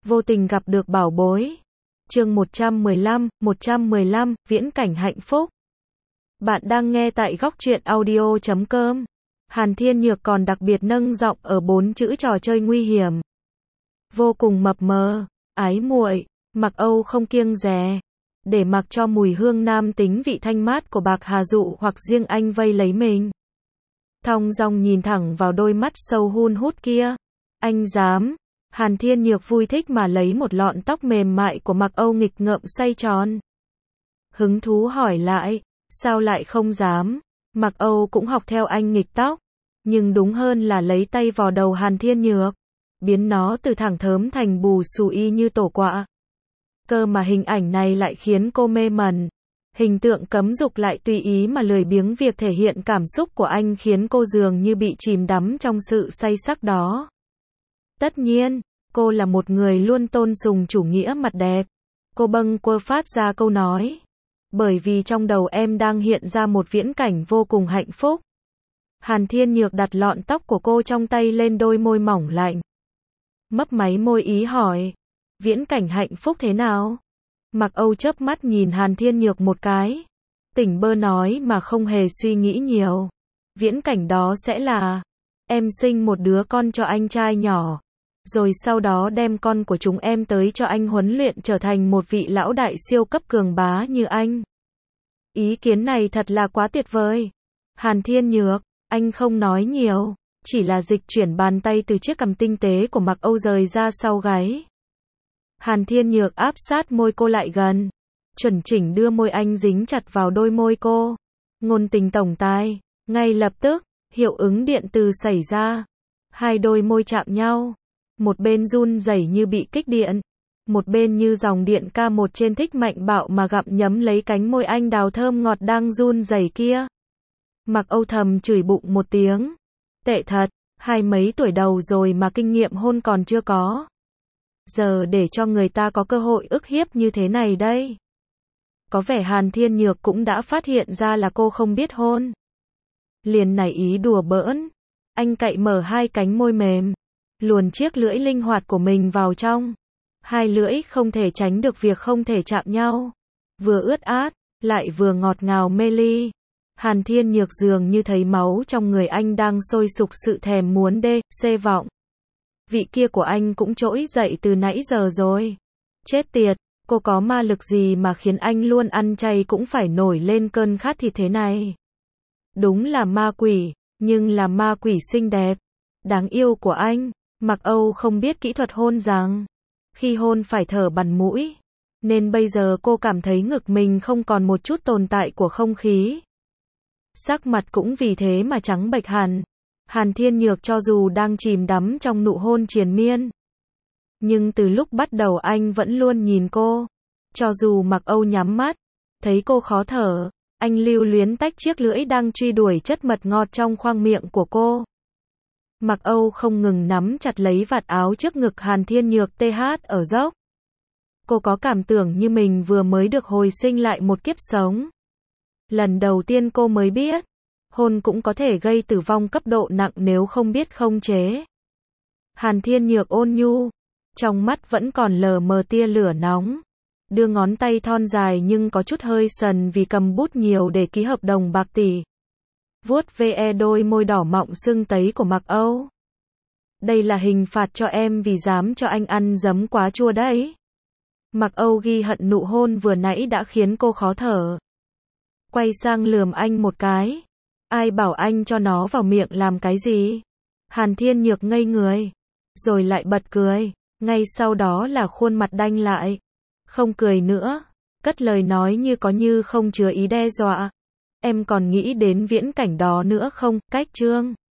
Vô tình gặp được bảo bối. Chương 115, viễn cảnh hạnh phúc. Bạn đang nghe tại góc truyện audio.com. Hàn Thiên Nhược còn đặc biệt nâng giọng ở 4 chữ trò chơi nguy hiểm. Vô cùng mập mờ, ái muội, Mặc Âu không kiêng dè, để mặc cho mùi hương nam tính vị thanh mát của bạc hà dụ hoặc riêng anh vây lấy mình. Thong dong nhìn thẳng vào đôi mắt sâu hun hút kia. Anh dám? Hàn Thiên Nhược vui thích mà lấy một lọn tóc mềm mại của Mặc Âu nghịch ngợm xoay tròn. Hứng thú hỏi lại, sao lại không dám? Mặc Âu cũng học theo anh nghịch tóc, nhưng đúng hơn là lấy tay vò đầu Hàn Thiên Nhược, biến nó từ thẳng thớm thành bù xù y như tổ quạ. Cơ mà hình ảnh này lại khiến cô mê mẩn. Hình tượng cấm dục lại tùy ý mà lười biếng việc thể hiện cảm xúc của anh khiến cô dường như bị chìm đắm trong sự say sắc đó. Tất nhiên, cô là một người luôn tôn sùng chủ nghĩa mặt đẹp. Cô bâng quơ phát ra câu nói. Bởi vì trong đầu em đang hiện ra một viễn cảnh vô cùng hạnh phúc. Hàn Thiên Nhược đặt lọn tóc của cô trong tay lên đôi môi mỏng lạnh. Mấp máy môi ý hỏi. Viễn cảnh hạnh phúc thế nào? Mặc Âu chớp mắt nhìn Hàn Thiên Nhược một cái. Tỉnh bơ nói mà không hề suy nghĩ nhiều. Viễn cảnh đó sẽ là em sinh một đứa con cho anh trai nhỏ, rồi sau đó đem con của chúng em tới cho anh huấn luyện trở thành một vị lão đại siêu cấp cường bá như anh. Ý kiến này thật là quá tuyệt vời. Hàn Thiên Nhược, anh không nói nhiều, chỉ là dịch chuyển bàn tay từ chiếc cằm tinh tế của Mặc Âu rời ra sau gáy. Hàn Thiên Nhược áp sát môi cô lại gần, chuẩn chỉnh đưa môi anh dính chặt vào đôi môi cô. Ngôn tình tổng tài, ngay lập tức, hiệu ứng điện từ xảy ra. Hai đôi môi chạm nhau, một bên run rẩy như bị kích điện, một bên như dòng điện K1 trên thích mạnh bạo mà gặm nhấm lấy cánh môi anh đào thơm ngọt đang run rẩy kia. Mặc Âu thầm chửi bụng một tiếng. Tệ thật, hai mấy tuổi đầu rồi mà kinh nghiệm hôn còn chưa có. Giờ để cho người ta có cơ hội ức hiếp như thế này đây. Có vẻ Hàn Thiên Nhược cũng đã phát hiện ra là cô không biết hôn. Liền nảy ý đùa bỡn. Anh cậy mở hai cánh môi mềm, luồn chiếc lưỡi linh hoạt của mình vào trong. Hai lưỡi không thể tránh được việc không thể chạm nhau. Vừa ướt át, lại vừa ngọt ngào mê ly. Hàn Thiên Nhược dường như thấy máu trong người anh đang sôi sục sự thèm muốn xê vọng. Vị kia của anh cũng trỗi dậy từ nãy giờ rồi. Chết tiệt, cô có ma lực gì mà khiến anh luôn ăn chay cũng phải nổi lên cơn khát thịt thế này. Đúng là ma quỷ, nhưng là ma quỷ xinh đẹp, đáng yêu của anh. Mặc Âu không biết kỹ thuật hôn rằng, khi hôn phải thở bằng mũi, nên bây giờ cô cảm thấy ngực mình không còn một chút tồn tại của không khí. Sắc mặt cũng vì thế mà trắng bệch hẳn. Hàn Thiên Nhược cho dù đang chìm đắm trong nụ hôn triền miên, nhưng từ lúc bắt đầu anh vẫn luôn nhìn cô. Cho dù Mặc Âu nhắm mắt, thấy cô khó thở, anh lưu luyến tách chiếc lưỡi đang truy đuổi chất mật ngọt trong khoang miệng của cô. Mặc Âu không ngừng nắm chặt lấy vạt áo trước ngực Hàn Thiên Nhược TH ở dốc. Cô có cảm tưởng như mình vừa mới được hồi sinh lại một kiếp sống. Lần đầu tiên cô mới biết, hôn cũng có thể gây tử vong cấp độ nặng nếu không biết khống chế. Hàn Thiên Nhược ôn nhu, trong mắt vẫn còn lờ mờ tia lửa nóng. Đưa ngón tay thon dài nhưng có chút hơi sần vì cầm bút nhiều để ký hợp đồng bạc tỷ. Vuốt ve đôi môi đỏ mọng sưng tấy của Mặc Âu. Đây là hình phạt cho em vì dám cho anh ăn giấm quá chua đấy. Mặc Âu ghi hận nụ hôn vừa nãy đã khiến cô khó thở. Quay sang lườm anh một cái. Ai bảo anh cho nó vào miệng làm cái gì? Hàn Thiên Nhược ngây người, rồi lại bật cười, ngay sau đó là khuôn mặt đanh lại. Không cười nữa, cất lời nói như có như không chứa ý đe dọa. Em còn nghĩ đến viễn cảnh đó nữa không? Cách chương